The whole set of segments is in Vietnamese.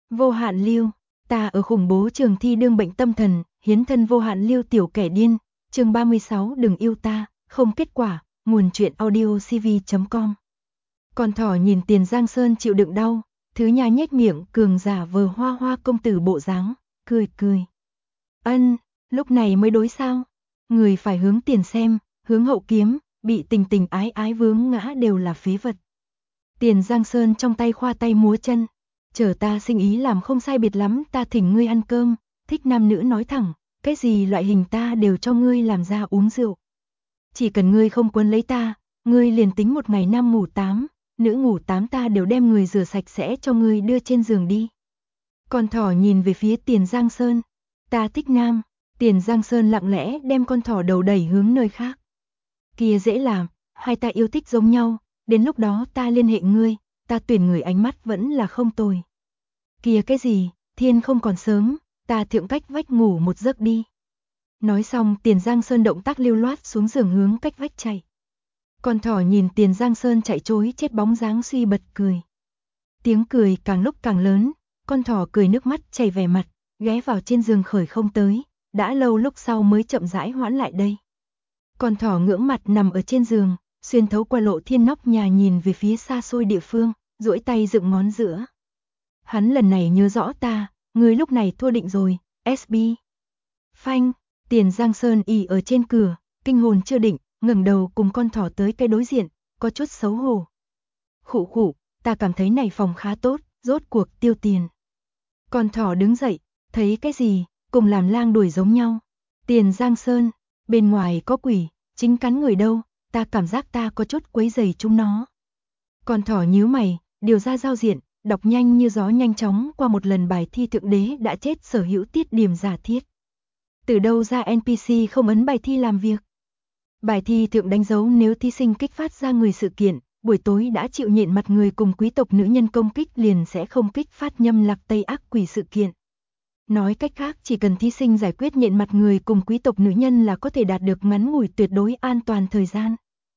Vô hạn lưu, ta ở khủng bố trường thi đương bệnh tâm thần, hiến thân vô hạn lưu tiểu kẻ điên, chương 36 đừng yêu ta, không kết quả, nguồn truyện audio cv.com. Con thỏ nhìn Tiền Giang Sơn chịu đựng đau, thứ nhà nhếch miệng cường giả vờ hoa hoa công tử bộ dáng, cười cười. Ân, lúc này mới đối sao? Người phải hướng tiền xem, hướng hậu kiếm, bị tình tình ái ái vướng ngã đều là phế vật. Tiền Giang Sơn trong tay khoa tay múa chân, chờ ta sinh ý làm không sai biệt lắm, ta thỉnh ngươi ăn cơm, thích nam nữ nói thẳng, cái gì loại hình ta đều cho ngươi làm ra uống rượu. Chỉ cần ngươi không quấn lấy ta, ngươi liền tính một ngày nam ngủ 8, nữ ngủ 8 ta đều đem người rửa sạch sẽ cho ngươi đưa trên giường đi. Con thỏ nhìn về phía Tiền Giang Sơn, ta thích nam. Tiền Giang Sơn lặng lẽ đem con thỏ đầu đẩy hướng nơi khác. Kia dễ làm, hai ta yêu thích giống nhau, đến lúc đó ta liên hệ ngươi, ta tuyển người ánh mắt vẫn là không tồi. Kia cái gì, thiên không còn sớm, ta thượng cách vách ngủ một giấc đi. Nói xong Tiền Giang Sơn động tác lưu loát xuống giường hướng cách vách chạy. Con thỏ nhìn Tiền Giang Sơn chạy trối chết bóng dáng suy bật cười. Tiếng cười càng lúc càng lớn, con thỏ cười nước mắt chảy vẻ mặt, ghé vào trên giường khởi không tới. Đã lâu lúc sau mới chậm rãi hoãn lại đây. Con thỏ ngưỡng mặt nằm ở trên giường, xuyên thấu qua lộ thiên nóc nhà nhìn về phía xa xôi địa phương, duỗi tay dựng ngón giữa. Hắn lần này nhớ rõ ta, người lúc này thua định rồi, SB. Phanh, Tiền Giang Sơn ì ở trên cửa, kinh hồn chưa định, ngẩng đầu cùng con thỏ tới cái đối diện, có chút xấu hổ. Khụ khụ, ta cảm thấy này phòng khá tốt, rốt cuộc tiêu tiền. Con thỏ đứng dậy, thấy cái gì? Cùng làm lang đuổi giống nhau. Tiền Giang Sơn, bên ngoài có quỷ, chính cắn người đâu, ta cảm giác ta có chút quấy rầy chúng nó. Con thỏ nhíu mày, điều ra giao diện, đọc nhanh như gió nhanh chóng qua một lần bài thi thượng đế đã chết sở hữu tiết điểm giả thiết. Từ đâu ra NPC không ấn bài thi làm việc? Bài thi thượng đánh dấu nếu thí sinh kích phát ra người sự kiện, buổi tối đã chịu nhịn mặt người cùng quý tộc nữ nhân công kích liền sẽ không kích phát nhâm lạc tây ác quỷ sự kiện. Nói cách khác chỉ cần thí sinh giải quyết nhện mặt người cùng quý tộc nữ nhân là có thể đạt được ngắn ngủi tuyệt đối an toàn thời gian.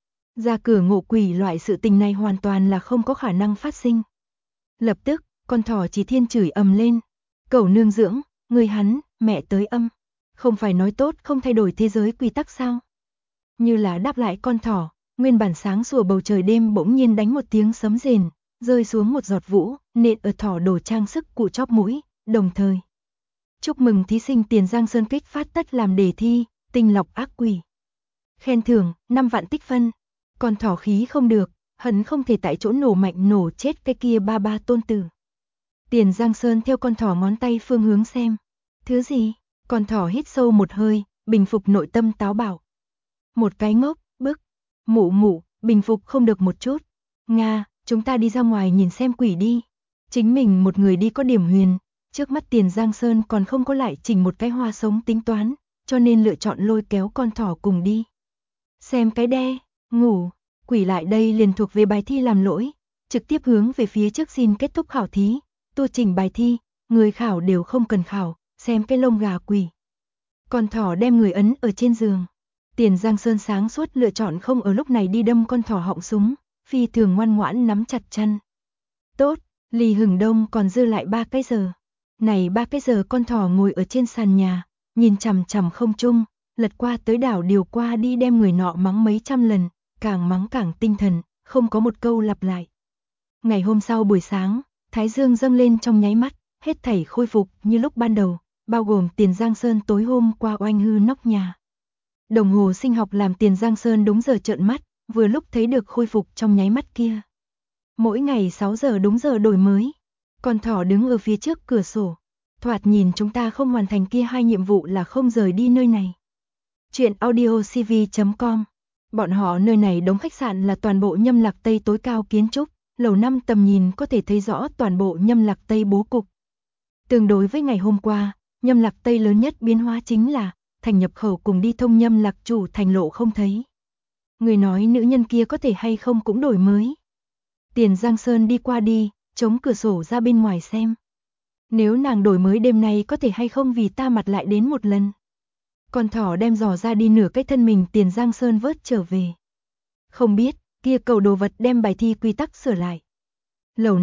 Ra cửa ngộ quỷ loại sự tình này hoàn toàn là không có khả năng phát sinh. Lập tức, con thỏ chỉ thiên chửi ầm lên. Cẩu nương dưỡng, người hắn, mẹ tới âm. Không phải nói tốt không thay đổi thế giới quy tắc sao? Như là đáp lại con thỏ, nguyên bản sáng sủa bầu trời đêm bỗng nhiên đánh một tiếng sấm rền, rơi xuống một giọt vũ, nện ở thỏ đồ trang sức cụ chóp mũi, đồng thời. Chúc mừng thí sinh Tiền Giang Sơn kích phát tất làm đề thi, tinh lọc ác quỷ. Khen thưởng, 5 vạn tích phân. Con thỏ khí không được, hận không thể tại chỗ nổ mạnh nổ chết cái kia ba ba tôn tử. Tiền Giang Sơn theo con thỏ ngón tay phương hướng xem. Thứ gì? Con thỏ hít sâu một hơi, bình phục nội tâm táo bạo. Một cái ngốc, bức. Mụ mụ, bình phục không được một chút. Nga, chúng ta đi ra ngoài nhìn xem quỷ đi. Chính mình một người đi có điểm huyền. Trước mắt Tiền Giang Sơn còn không có lại chỉnh một cái hoa sống tính toán, cho nên lựa chọn lôi kéo con thỏ cùng đi. Xem cái đe, ngủ, quỷ lại đây liền thuộc về bài thi làm lỗi, trực tiếp hướng về phía trước xin kết thúc khảo thí, tu chỉnh bài thi, người khảo đều không cần khảo, xem cái lông gà quỷ. Con thỏ đem người ấn ở trên giường. Tiền Giang Sơn sáng suốt lựa chọn không ở lúc này đi đâm con thỏ họng súng, phi thường ngoan ngoãn nắm chặt chân. Tốt, lì hừng đông còn dư lại 3 cái giờ. Này 3 cái giờ con thỏ ngồi ở trên sàn nhà, nhìn chằm chằm không trung, lật qua tới đảo điều qua đi đem người nọ mắng mấy trăm lần, càng mắng càng tinh thần, không có một câu lặp lại. Ngày hôm sau buổi sáng, thái dương dâng lên trong nháy mắt, hết thảy khôi phục như lúc ban đầu, bao gồm Tiền Giang Sơn tối hôm qua oanh hư nóc nhà. Đồng hồ sinh học làm Tiền Giang Sơn đúng giờ trợn mắt, vừa lúc thấy được khôi phục trong nháy mắt kia. Mỗi ngày 6 giờ đúng giờ đổi mới. Con thỏ đứng ở phía trước cửa sổ. Thoạt nhìn chúng ta không hoàn thành kia 2 nhiệm vụ là không rời đi nơi này. Chuyện audio cv.com. Bọn họ nơi này đóng khách sạn là toàn bộ Nhâm Lạc Tây tối cao kiến trúc, lầu 5 tầm nhìn có thể thấy rõ toàn bộ Nhâm Lạc Tây bố cục. Tương đối với ngày hôm qua, Nhâm Lạc Tây lớn nhất biến hóa chính là thành nhập khẩu cùng đi thông Nhâm Lạc chủ thành lộ không thấy. Người nói nữ nhân kia có thể hay không cũng đổi mới. Tiền Giang Sơn đi qua đi, chống cửa sổ ra bên ngoài xem. Nếu nàng đổi mới đêm nay có thể hay không vì ta mặt lại đến một lần. Con thỏ đem giò ra đi nửa cái thân mình Tiền Giang Sơn vớt trở về. Không biết, kia cầu đồ vật đem bài thi quy tắc sửa lại. Lầu 5,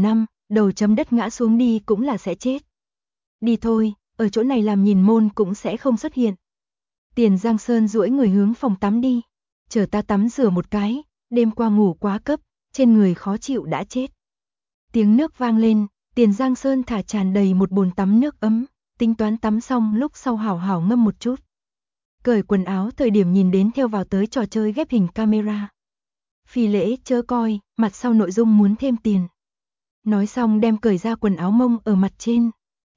đầu chấm đất ngã xuống đi cũng là sẽ chết. Đi thôi, ở chỗ này làm nhìn môn cũng sẽ không xuất hiện. Tiền Giang Sơn duỗi người hướng phòng tắm đi. Chờ ta tắm rửa một cái, đêm qua ngủ quá cấp, trên người khó chịu đã chết. Tiếng nước vang lên, Tiền Giang Sơn thả tràn đầy một bồn tắm nước ấm, tính toán tắm xong lúc sau hảo hảo ngâm một chút. Cởi quần áo thời điểm nhìn đến theo vào tới trò chơi ghép hình camera. Phi lễ chớ coi, mặt sau nội dung muốn thêm tiền. Nói xong đem cởi ra quần áo mông ở mặt trên.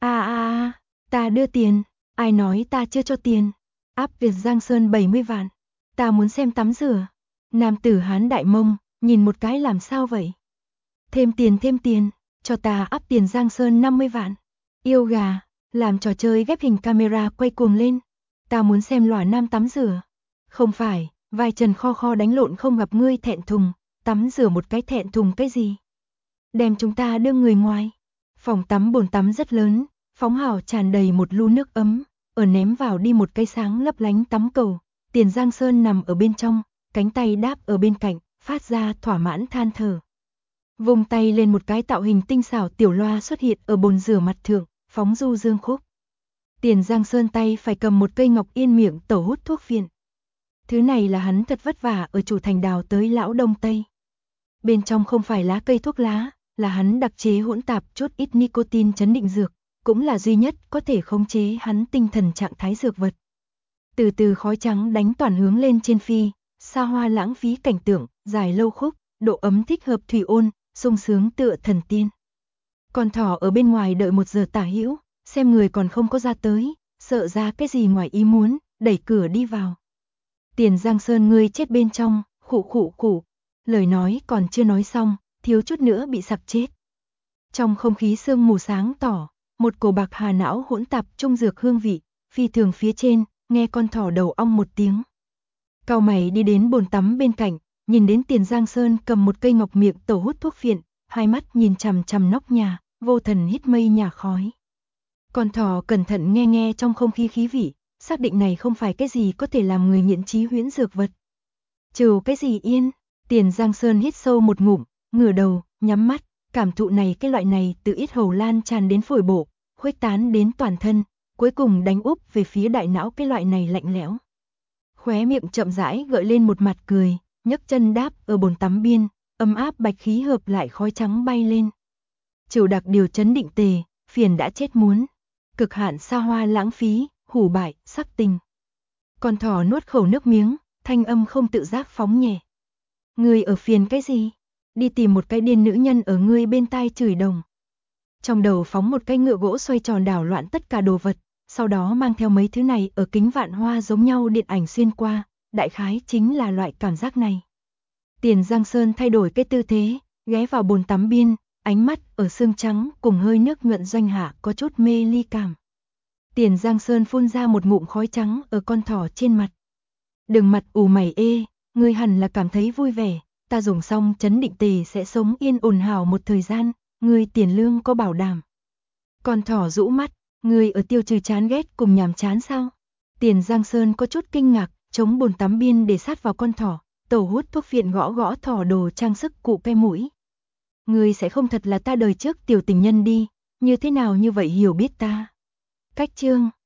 Ta đưa tiền, ai nói ta chưa cho tiền. Áp Việt Giang Sơn 70 vạn. Ta muốn xem tắm rửa. Nam tử Hán đại mông, nhìn một cái làm sao vậy? Thêm tiền, cho ta áp Tiền Giang Sơn 50 vạn. Yêu gà, làm trò chơi ghép hình camera quay cuồng lên. Ta muốn xem lòa nam tắm rửa. Không phải, vai trần kho đánh lộn không gặp ngươi thẹn thùng, tắm rửa một cái thẹn thùng cái gì? Đem chúng ta đưa người ngoài. Phòng tắm bồn tắm rất lớn, phóng hào tràn đầy một lu nước ấm, ở ném vào đi một cây sáng lấp lánh tắm cầu. Tiền Giang Sơn nằm ở bên trong, cánh tay đáp ở bên cạnh, phát ra thỏa mãn than thở. Vùng tay lên một cái tạo hình tinh xảo tiểu loa xuất hiện ở bồn rửa mặt thượng, phóng du dương khúc. Tiền Giang Sơn tay phải cầm một cây ngọc yên miệng tẩu hút thuốc phiện. Thứ này là hắn thật vất vả ở chủ thành đào tới lão Đông Tây. Bên trong không phải lá cây thuốc lá, là hắn đặc chế hỗn tạp chút ít nicotine chấn định dược, cũng là duy nhất có thể khống chế hắn tinh thần trạng thái dược vật. Từ từ khói trắng đánh toàn hướng lên trên phi, xa hoa lãng phí cảnh tượng, dài lâu khúc, độ ấm thích hợp thủy ôn, sung sướng tựa thần tiên. Con thỏ ở bên ngoài đợi 1 giờ tả hữu, xem người còn không có ra tới, sợ ra cái gì ngoài ý muốn, đẩy cửa đi vào. Tiền Giang Sơn ngươi chết bên trong, khụ. Lời nói còn chưa nói xong, thiếu chút nữa bị sặc chết. Trong không khí sương mù sáng tỏ, một cổ bạc hà não hỗn tạp trung dược hương vị, phi thường phía trên, nghe con thỏ đầu ong một tiếng. Cau mày đi đến bồn tắm bên cạnh, nhìn đến Tiền Giang Sơn cầm một cây ngọc miệng tẩu hút thuốc phiện, hai mắt nhìn chằm chằm nóc nhà, vô thần hít mây nhà khói. Con thỏ cẩn thận nghe trong không khí khí vị, xác định này không phải cái gì có thể làm người nghiện trí huyễn dược vật. Trừ cái gì yên, Tiền Giang Sơn hít sâu một ngụm, ngửa đầu, nhắm mắt, cảm thụ này cái loại này từ yết hầu lan tràn đến phổi bộ, khuếch tán đến toàn thân, cuối cùng đánh úp về phía đại não cái loại này lạnh lẽo. Khóe miệng chậm rãi gợi lên một mặt cười, nhấc chân đáp ở bồn tắm biên, ấm áp bạch khí hợp lại khói trắng bay lên. Triều đặc điều chấn định tề, phiền đã chết muốn. Cực hạn xa hoa lãng phí, hủ bại, sắc tình. Con thỏ nuốt khẩu nước miếng, thanh âm không tự giác phóng nhẹ. Ngươi ở phiền cái gì? Đi tìm một cái điên nữ nhân ở ngươi bên tai chửi đồng. Trong đầu phóng một cái ngựa gỗ xoay tròn đảo loạn tất cả đồ vật, sau đó mang theo mấy thứ này ở kính vạn hoa giống nhau điện ảnh xuyên qua, đại khái chính là loại cảm giác này. Tiền Giang Sơn thay đổi cái tư thế, ghé vào bồn tắm biên, ánh mắt ở xương trắng cùng hơi nước nhuận doanh hạ có chút mê ly cảm. Tiền Giang Sơn phun ra một ngụm khói trắng ở con thỏ trên mặt. Đừng mặt ủ mày ê, ngươi hẳn là cảm thấy vui vẻ, ta dùng xong chấn định tề sẽ sống yên ổn hảo một thời gian, ngươi tiền lương có bảo đảm. Con thỏ rũ mắt, ngươi ở tiêu trừ chán ghét cùng nhàm chán sao? Tiền Giang Sơn có chút kinh ngạc, chống bồn tắm biên để sát vào con thỏ, tẩu hút thuốc phiện gõ thỏ đồ trang sức cụ cái mũi. Ngươi sẽ không thật là ta đời trước tiểu tình nhân đi, như thế nào như vậy hiểu biết ta. Cách chương